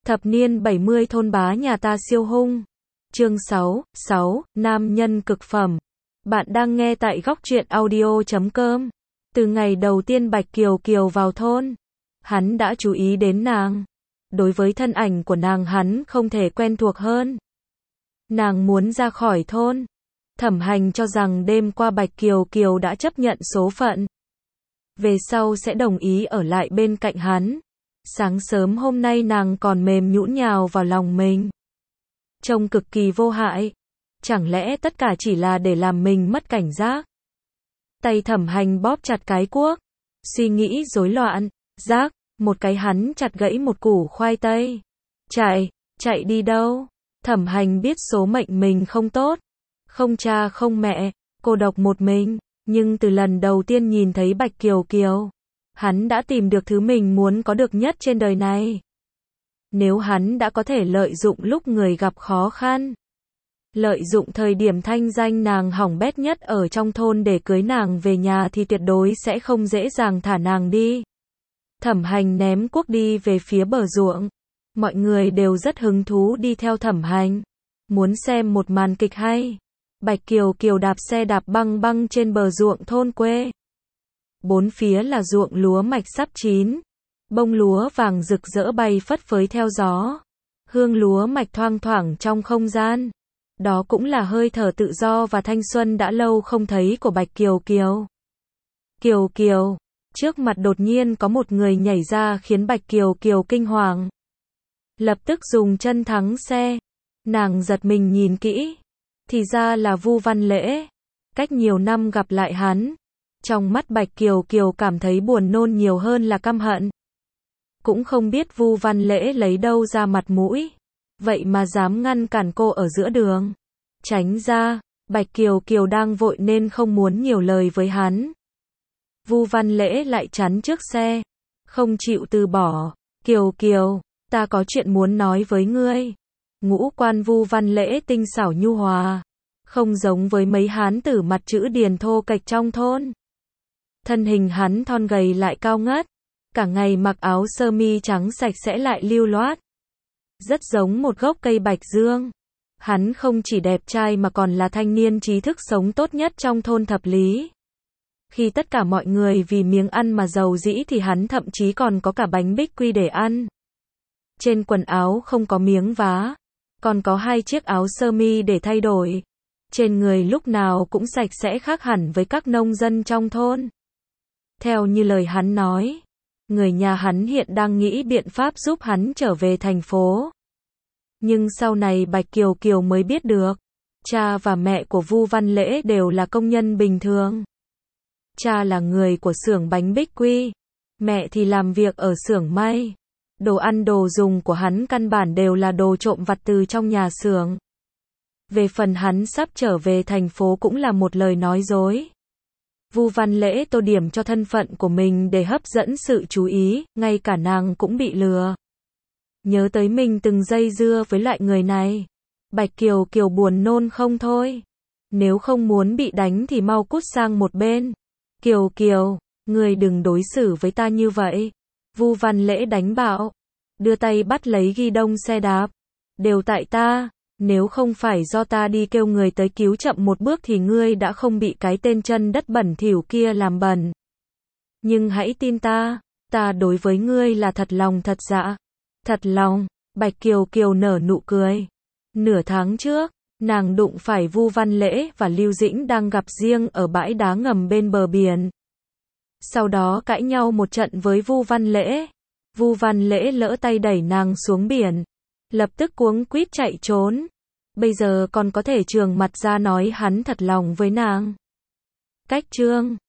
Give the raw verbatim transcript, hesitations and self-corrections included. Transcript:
Thập niên bảy mươi thôn bá nhà ta siêu hung. Chương sáu, sáu, nam nhân cực phẩm. Bạn đang nghe tại góc truyện audio chấm com. Từ ngày đầu tiên Bạch Kiều Kiều vào thôn, hắn đã chú ý đến nàng. Đối với thân ảnh của nàng hắn không thể quen thuộc hơn. Nàng muốn ra khỏi thôn. Thẩm Hành cho rằng đêm qua Bạch Kiều Kiều đã chấp nhận số phận. Về sau sẽ đồng ý ở lại bên cạnh hắn. Sáng sớm hôm nay nàng còn mềm nhũn nhào vào lòng mình. Trông cực kỳ vô hại. Chẳng lẽ tất cả chỉ là để làm mình mất cảnh giác? Tay Thẩm Hành bóp chặt cái cuốc. Suy nghĩ rối loạn. Giác, một cái hắn chặt gãy một củ khoai tây. Chạy, chạy đi đâu? Thẩm Hành biết số mệnh mình không tốt. Không cha không mẹ, cô độc một mình. Nhưng từ lần đầu tiên nhìn thấy Bạch Kiều Kiều, hắn đã tìm được thứ mình muốn có được nhất trên đời này. Nếu hắn đã có thể lợi dụng lúc người gặp khó khăn, lợi dụng thời điểm thanh danh nàng hỏng bét nhất ở trong thôn để cưới nàng về nhà thì tuyệt đối sẽ không dễ dàng thả nàng đi. Thẩm Hành ném cuốc đi về phía bờ ruộng. Mọi người đều rất hứng thú đi theo Thẩm Hành, muốn xem một màn kịch hay. Bạch Kiều Kiều đạp xe đạp băng băng trên bờ ruộng thôn quê. Bốn phía là ruộng lúa mạch sắp chín. Bông lúa vàng rực rỡ bay phất phới theo gió. Hương lúa mạch thoang thoảng trong không gian. Đó cũng là hơi thở tự do và thanh xuân đã lâu không thấy của Bạch Kiều Kiều. Kiều Kiều, trước mặt đột nhiên có một người nhảy ra khiến Bạch Kiều Kiều kinh hoàng. Lập tức dùng chân thắng xe. Nàng giật mình nhìn kỹ. Thì ra là Vu Văn Lễ. Cách nhiều năm gặp lại hắn. Trong mắt Bạch Kiều Kiều cảm thấy buồn nôn nhiều hơn là căm hận. Cũng không biết Vu Văn Lễ lấy đâu ra mặt mũi. Vậy mà dám ngăn cản cô ở giữa đường. Tránh ra, Bạch Kiều Kiều đang vội nên không muốn nhiều lời với hắn. Vu Văn Lễ lại chắn trước xe. Không chịu từ bỏ. Kiều Kiều, ta có chuyện muốn nói với ngươi. Ngũ quan Vu Văn Lễ tinh xảo nhu hòa. Không giống với mấy hán tử mặt chữ điền thô kệch trong thôn. Thân hình hắn thon gầy lại cao ngất. Cả ngày mặc áo sơ mi trắng sạch sẽ lại lưu loát. Rất giống một gốc cây bạch dương. Hắn không chỉ đẹp trai mà còn là thanh niên trí thức sống tốt nhất trong thôn Thập Lý. Khi tất cả mọi người vì miếng ăn mà giàu dĩ thì hắn thậm chí còn có cả bánh bích quy để ăn. Trên quần áo không có miếng vá. Còn có hai chiếc áo sơ mi để thay đổi. Trên người lúc nào cũng sạch sẽ khác hẳn với các nông dân trong thôn. Theo như lời hắn nói, người nhà hắn hiện đang nghĩ biện pháp giúp hắn trở về thành phố. Nhưng sau này Bạch Kiều Kiều mới biết được, cha và mẹ của Vu Văn Lễ đều là công nhân bình thường. Cha là người của xưởng bánh bích quy, mẹ thì làm việc ở xưởng may. Đồ ăn đồ dùng của hắn căn bản đều là đồ trộm vặt từ trong nhà xưởng. Về phần hắn sắp trở về thành phố cũng là một lời nói dối. Vu Văn Lễ tô điểm cho thân phận của mình để hấp dẫn sự chú ý, ngay cả nàng cũng bị lừa. Nhớ tới mình từng dây dưa với loại người này. Bạch Kiều Kiều buồn nôn không thôi. Nếu không muốn bị đánh thì mau cút sang một bên. Kiều Kiều, người đừng đối xử với ta như vậy. Vu Văn Lễ đánh bạo. Đưa tay bắt lấy ghi đông xe đạp. Đều tại ta. Nếu không phải do ta đi kêu người tới cứu chậm một bước thì ngươi đã không bị cái tên chân đất bẩn thỉu kia làm bẩn. Nhưng hãy tin ta. Ta đối với ngươi là thật lòng thật dạ. Thật lòng. Bạch Kiều Kiều nở nụ cười. Nửa tháng trước, nàng đụng phải Vu Văn Lễ và Lưu Dĩnh đang gặp riêng ở bãi đá ngầm bên bờ biển. Sau đó cãi nhau một trận với Vu Văn Lễ. Vu Văn Lễ lỡ tay đẩy nàng xuống biển. Lập tức cuống quýt chạy trốn. Bây giờ còn có thể trường mặt ra nói hắn thật lòng với nàng. Cách chương